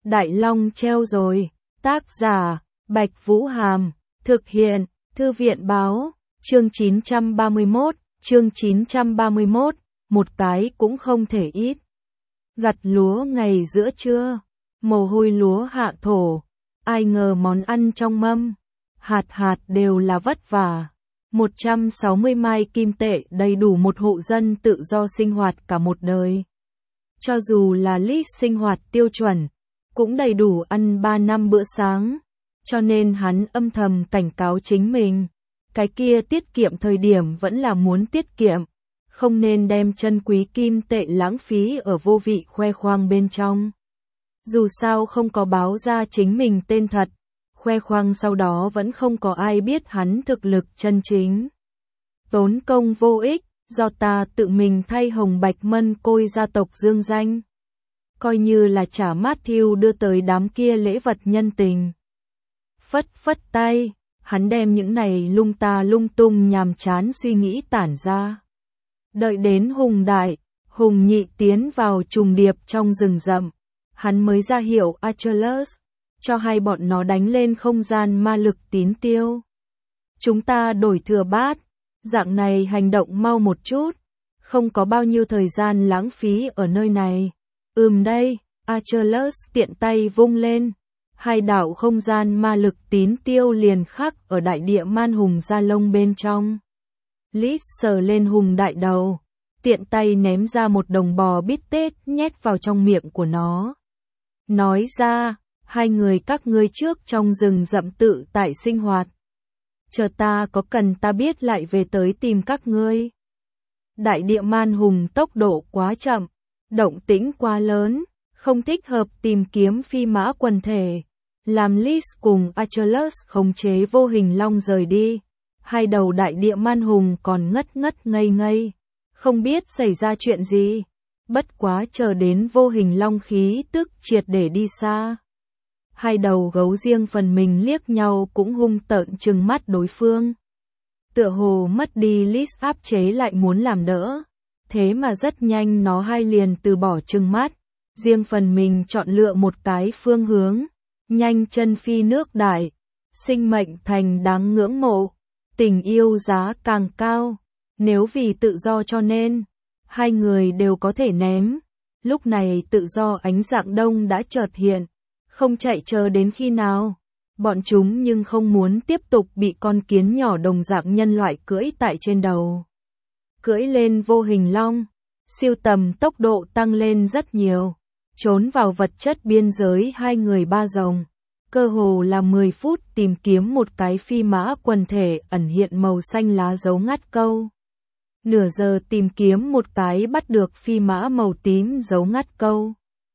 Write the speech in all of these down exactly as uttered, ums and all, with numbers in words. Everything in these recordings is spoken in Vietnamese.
Đại Long treo rồi. Tác giả, Bạch Vũ Hàm. Thực hiện, Thư viện Báo. Chương chín trăm ba mươi mốt, chương chín trăm ba mươi mốt, một cái cũng không thể ít. Gặt lúa ngày giữa trưa, mồ hôi lúa hạ thổ, ai ngờ món ăn trong mâm, hạt hạt đều là vất vả. một trăm sáu mươi mai kim tệ đầy đủ một hộ dân tự do sinh hoạt cả một đời. Cho dù là list sinh hoạt tiêu chuẩn, cũng đầy đủ ăn ba năm bữa sáng, cho nên hắn âm thầm cảnh cáo chính mình. Cái kia tiết kiệm thời điểm vẫn là muốn tiết kiệm, không nên đem chân quý kim tệ lãng phí ở vô vị khoe khoang bên trong. Dù sao không có báo ra chính mình tên thật, khoe khoang sau đó vẫn không có ai biết hắn thực lực chân chính. Tốn công vô ích, do ta tự mình thay Hồng Bạch Mân Côi gia tộc dương danh. Coi như là trả Matthew đưa tới đám kia lễ vật nhân tình. Phất phất tay, hắn đem những này lung ta lung tung nhàm chán suy nghĩ tản ra. Đợi đến Hùng Đại, Hùng Nhị tiến vào trùng điệp trong rừng rậm, hắn mới ra hiệu Achilles, cho hai bọn nó đánh lên không gian ma lực tín tiêu. Chúng ta đổi thừa bát, dạng này hành động mau một chút, không có bao nhiêu thời gian lãng phí ở nơi này. Ừm đây, Achilles tiện tay vung lên, hai đạo không gian ma lực tín tiêu liền khắc ở đại địa man hùng da lông bên trong. Lít sờ lên Hùng Đại đầu, tiện tay ném ra một đồng bò bít tết nhét vào trong miệng của nó. Nói ra, hai người các ngươi trước trong rừng rậm tự tại sinh hoạt. Chờ ta có cần ta biết lại về tới tìm các ngươi. Đại địa man hùng tốc độ quá chậm, động tĩnh quá lớn, không thích hợp tìm kiếm phi mã quần thể. Làm Lys cùng Achilles khống chế vô hình long rời đi. Hai đầu đại địa man hùng còn ngất ngất ngây ngây, không biết xảy ra chuyện gì. Bất quá chờ đến vô hình long khí tức triệt để đi xa. Hai đầu gấu riêng phần mình liếc nhau cũng hung tợn trừng mắt đối phương. Tựa hồ mất đi Lys áp chế lại muốn làm đỡ. Thế mà rất nhanh nó hai liền từ bỏ trừng mắt, riêng phần mình chọn lựa một cái phương hướng, nhanh chân phi nước đại. Sinh mệnh thành đáng ngưỡng mộ, tình yêu giá càng cao. Nếu vì tự do cho nên, hai người đều có thể ném. Lúc này tự do ánh dạng đông đã chợt hiện, không chạy chờ đến khi nào. Bọn chúng nhưng không muốn tiếp tục bị con kiến nhỏ đồng dạng nhân loại cưỡi tại trên đầu. Cưỡi lên vô hình long, siêu tầm tốc độ tăng lên rất nhiều, trốn vào vật chất biên giới hai người ba rồng. Cơ hồ là mười phút tìm kiếm một cái phi mã quần thể ẩn hiện màu xanh lá dấu ngắt câu. Nửa giờ tìm kiếm một cái bắt được phi mã màu tím dấu ngắt câu.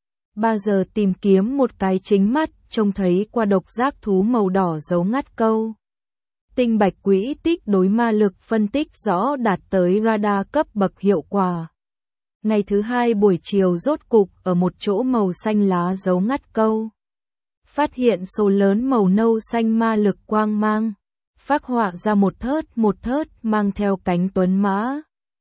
Ba giờ tìm kiếm một cái chính mắt trông thấy qua độc giác thú màu đỏ dấu ngắt câu. Tinh bạch quỹ tích đối ma lực phân tích rõ đạt tới radar cấp bậc hiệu quả. Ngày thứ hai buổi chiều rốt cục ở một chỗ màu xanh lá dấu ngắt câu. Phát hiện số lớn màu nâu xanh ma lực quang mang. Phác họa ra một thớt một thớt mang theo cánh tuấn mã.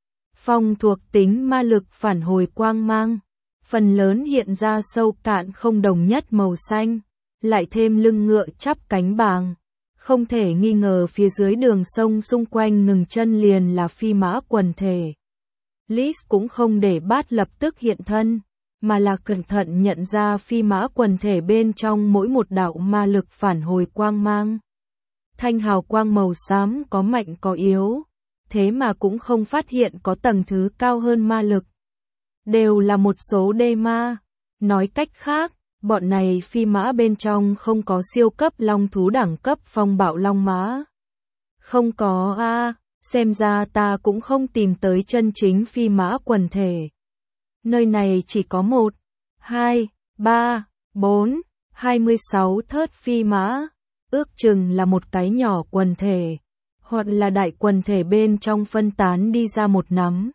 Phong thuộc tính ma lực phản hồi quang mang. Phần lớn hiện ra sâu cạn không đồng nhất màu xanh. Lại thêm lưng ngựa chắp cánh bàng. Không thể nghi ngờ phía dưới đường sông xung quanh ngừng chân liền là phi mã quần thể. Lys cũng không để bát lập tức hiện thân, mà là cẩn thận nhận ra phi mã quần thể bên trong mỗi một đạo ma lực phản hồi quang mang. Thanh hào quang màu xám có mạnh có yếu, thế mà cũng không phát hiện có tầng thứ cao hơn ma lực. Đều là một số đê ma. Nói cách khác, bọn này phi mã bên trong không có siêu cấp long thú đẳng cấp phong bạo long mã. Không có a, à, xem ra ta cũng không tìm tới chân chính phi mã quần thể. Nơi này chỉ có một, hai, ba, bốn, hai mươi sáu thớt phi mã, ước chừng là một cái nhỏ quần thể, hoặc là đại quần thể bên trong phân tán đi ra một nắm.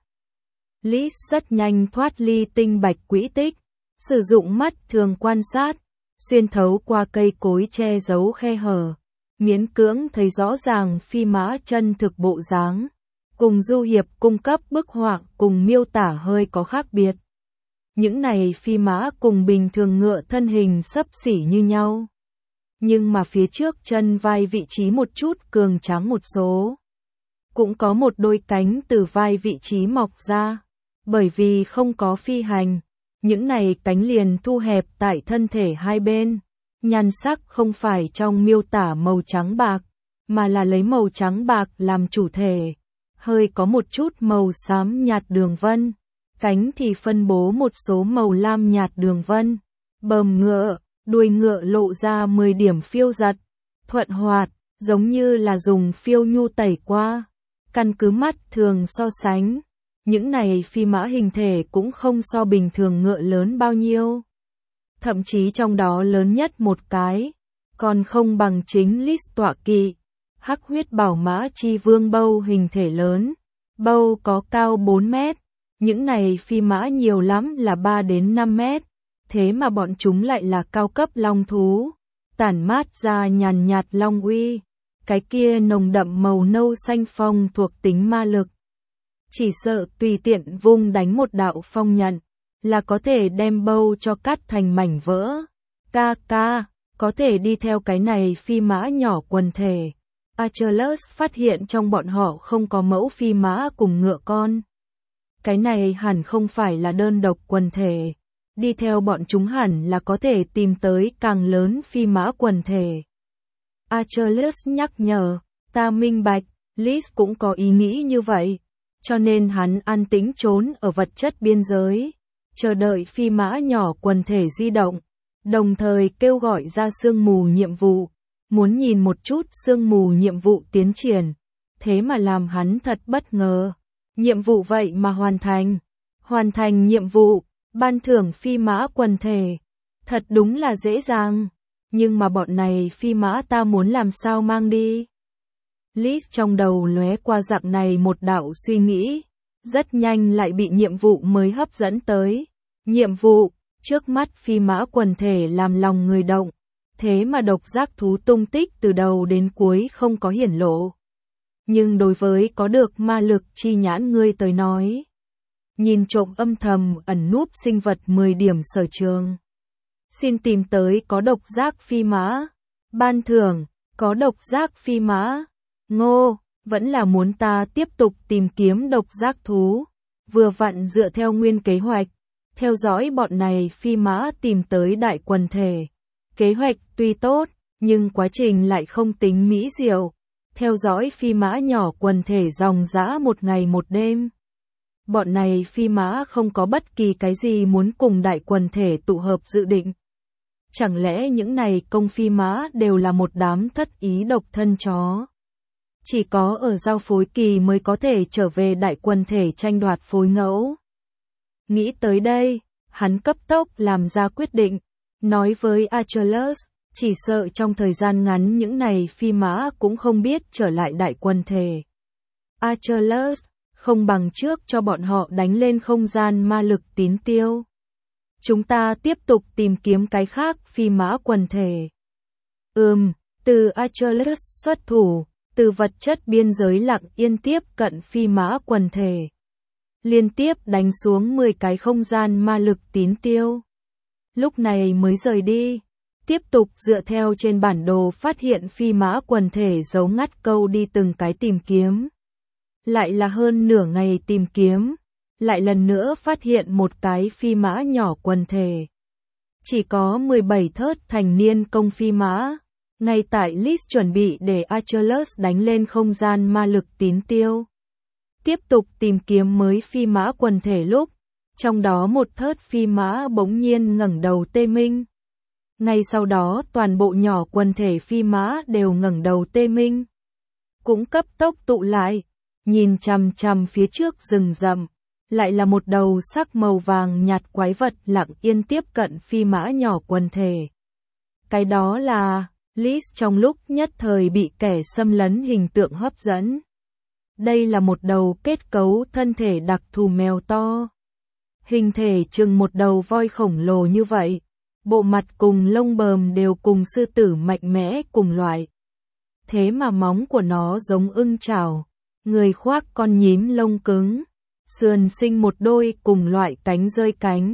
Lys rất nhanh thoát ly tinh bạch quỹ tích, sử dụng mắt thường quan sát, xuyên thấu qua cây cối che giấu khe hở, miễn cưỡng thấy rõ ràng phi mã chân thực bộ dáng, cùng du hiệp cung cấp bức họa cùng miêu tả hơi có khác biệt. Những này phi mã cùng bình thường ngựa thân hình xấp xỉ như nhau. Nhưng mà phía trước chân vai vị trí một chút cường tráng một số. Cũng có một đôi cánh từ vai vị trí mọc ra. Bởi vì không có phi hành, những này cánh liền thu hẹp tại thân thể hai bên. Nhan sắc không phải trong miêu tả màu trắng bạc, mà là lấy màu trắng bạc làm chủ thể. Hơi có một chút màu xám nhạt đường vân. Cánh thì phân bố một số màu lam nhạt đường vân. Bờm ngựa, đuôi ngựa lộ ra mười điểm phiêu giật, thuận hoạt, giống như là dùng phiêu nhu tẩy qua. Căn cứ mắt thường so sánh, những này phi mã hình thể cũng không so bình thường ngựa lớn bao nhiêu. Thậm chí trong đó lớn nhất một cái, còn không bằng chính Lis tọa kỵ. Hắc huyết bảo mã chi vương Bâu hình thể lớn. Bâu có cao bốn mét. Những này phi mã nhiều lắm là ba đến năm mét. Thế mà bọn chúng lại là cao cấp long thú. Tản mát ra nhàn nhạt long uy. Cái kia nồng đậm màu nâu xanh phong thuộc tính ma lực. Chỉ sợ tùy tiện vung đánh một đạo phong nhận, là có thể đem Bâu cho cắt thành mảnh vỡ. Ca ca, có thể đi theo cái này phi mã nhỏ quần thể. Achilles phát hiện trong bọn họ không có mẫu phi mã cùng ngựa con. Cái này hẳn không phải là đơn độc quần thể. Đi theo bọn chúng hẳn là có thể tìm tới càng lớn phi mã quần thể. Achilles nhắc nhở, ta minh bạch, Lis cũng có ý nghĩ như vậy. Cho nên hắn an tĩnh trốn ở vật chất biên giới, chờ đợi phi mã nhỏ quần thể di động, đồng thời kêu gọi ra sương mù nhiệm vụ, muốn nhìn một chút sương mù nhiệm vụ tiến triển. Thế mà làm hắn thật bất ngờ. Nhiệm vụ vậy mà hoàn thành. Hoàn thành nhiệm vụ, ban thưởng phi mã quần thể. Thật đúng là dễ dàng. Nhưng mà bọn này phi mã ta muốn làm sao mang đi? Lis trong đầu lóe qua dạng này một đạo suy nghĩ. Rất nhanh lại bị nhiệm vụ mới hấp dẫn tới. Nhiệm vụ, trước mắt phi mã quần thể làm lòng người động. Thế mà độc giác thú tung tích từ đầu đến cuối không có hiển lộ. Nhưng đối với có được ma lực chi nhãn ngươi tới nói, nhìn trộm âm thầm ẩn núp sinh vật mười điểm sở trường. Xin tìm tới có độc giác phi mã. Ban thưởng, có độc giác phi mã. Ngô, vẫn là muốn ta tiếp tục tìm kiếm độc giác thú. Vừa vặn dựa theo nguyên kế hoạch, theo dõi bọn này phi mã tìm tới đại quần thể. Kế hoạch tuy tốt, nhưng quá trình lại không tính mỹ diệu. Theo dõi phi mã nhỏ quần thể dòng dã một ngày một đêm. Bọn này phi mã không có bất kỳ cái gì muốn cùng đại quần thể tụ hợp dự định. Chẳng lẽ những này công phi mã đều là một đám thất ý độc thân chó? Chỉ có ở giao phối kỳ mới có thể trở về đại quần thể tranh đoạt phối ngẫu. Nghĩ tới đây, hắn cấp tốc làm ra quyết định, nói với Achilles, chỉ sợ trong thời gian ngắn những này phi mã cũng không biết trở lại đại quần thể. Achilles, không bằng trước cho bọn họ đánh lên không gian ma lực tín tiêu. Chúng ta tiếp tục tìm kiếm cái khác phi mã quần thể. Ừm, từ Achilles xuất thủ, từ vật chất biên giới lặng yên tiếp cận phi mã quần thể. Liên tiếp đánh xuống mười cái không gian ma lực tín tiêu. Lúc này mới rời đi. Tiếp tục dựa theo trên bản đồ phát hiện phi mã quần thể dấu ngắt câu đi từng cái tìm kiếm. Lại là hơn nửa ngày tìm kiếm. Lại lần nữa phát hiện một cái phi mã nhỏ quần thể. Chỉ có mười bảy thớt thành niên công phi mã. Ngay tại Lis chuẩn bị để Achilles đánh lên không gian ma lực tín tiêu. Tiếp tục tìm kiếm mới phi mã quần thể lúc. Trong đó một thớt phi mã bỗng nhiên ngẩng đầu tê minh. Ngay sau đó toàn bộ nhỏ quần thể phi mã đều ngẩng đầu tê minh. Cũng cấp tốc tụ lại, nhìn chằm chằm phía trước rừng rậm, lại là một đầu sắc màu vàng nhạt quái vật lặng yên tiếp cận phi mã nhỏ quần thể. Cái đó là, Lis trong lúc nhất thời bị kẻ xâm lấn hình tượng hấp dẫn. Đây là một đầu kết cấu thân thể đặc thù mèo to. Hình thể chừng một đầu voi khổng lồ như vậy. Bộ mặt cùng lông bờm đều cùng sư tử mạnh mẽ cùng loại. Thế mà móng của nó giống ưng chảo, người khoác con nhím lông cứng, sườn sinh một đôi cùng loại cánh rơi cánh,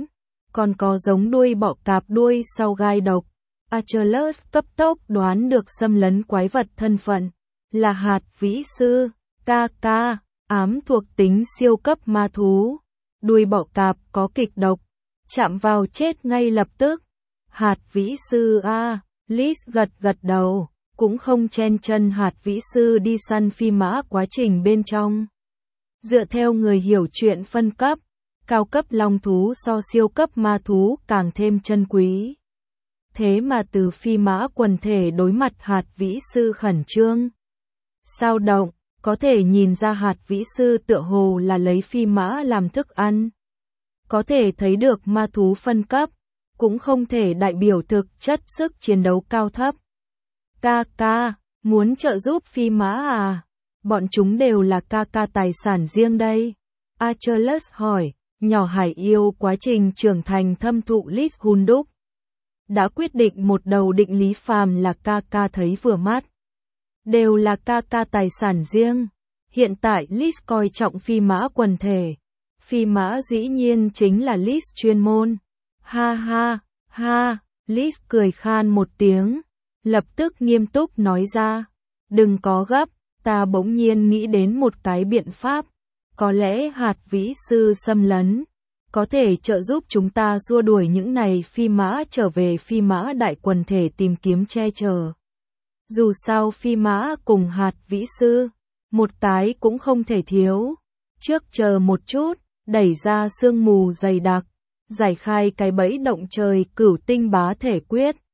còn có giống đuôi bọ cạp đuôi sau gai độc. Achilles cấp tốc đoán được xâm lấn quái vật thân phận, là hạt vĩ sư, ca ca, ám thuộc tính siêu cấp ma thú. Đuôi bọ cạp có kịch độc, chạm vào chết ngay lập tức. Hạt vĩ sư a, Liz gật gật đầu, cũng không chen chân hạt vĩ sư đi săn phi mã quá trình bên trong. Dựa theo người hiểu chuyện phân cấp, cao cấp long thú so siêu cấp ma thú càng thêm chân quý. Thế mà từ phi mã quần thể đối mặt hạt vĩ sư khẩn trương, sao động, có thể nhìn ra hạt vĩ sư tựa hồ là lấy phi mã làm thức ăn. Có thể thấy được ma thú phân cấp, cũng không thể đại biểu thực chất sức chiến đấu cao thấp. Ca ca, muốn trợ giúp phi mã à? Bọn chúng đều là ca ca tài sản riêng đây. Achilles hỏi, nhỏ hải yêu quá trình trưởng thành thâm thụ Liz hun đúc. Đã quyết định một đầu định lý phàm là ca ca thấy vừa mắt. Đều là ca ca tài sản riêng. Hiện tại Liz coi trọng phi mã quần thể. Phi mã dĩ nhiên chính là Liz chuyên môn. Ha ha, ha, Liz cười khan một tiếng, lập tức nghiêm túc nói ra. Đừng có gấp, ta bỗng nhiên nghĩ đến một cái biện pháp. Có lẽ hạt vĩ sư xâm lấn có thể trợ giúp chúng ta xua đuổi những này phi mã trở về phi mã đại quần thể tìm kiếm che chở. Dù sao phi mã cùng hạt vĩ sư, một cái cũng không thể thiếu. Trước chờ một chút, đẩy ra sương mù dày đặc, giải khai cái bẫy động trời cửu tinh bá thể quyết.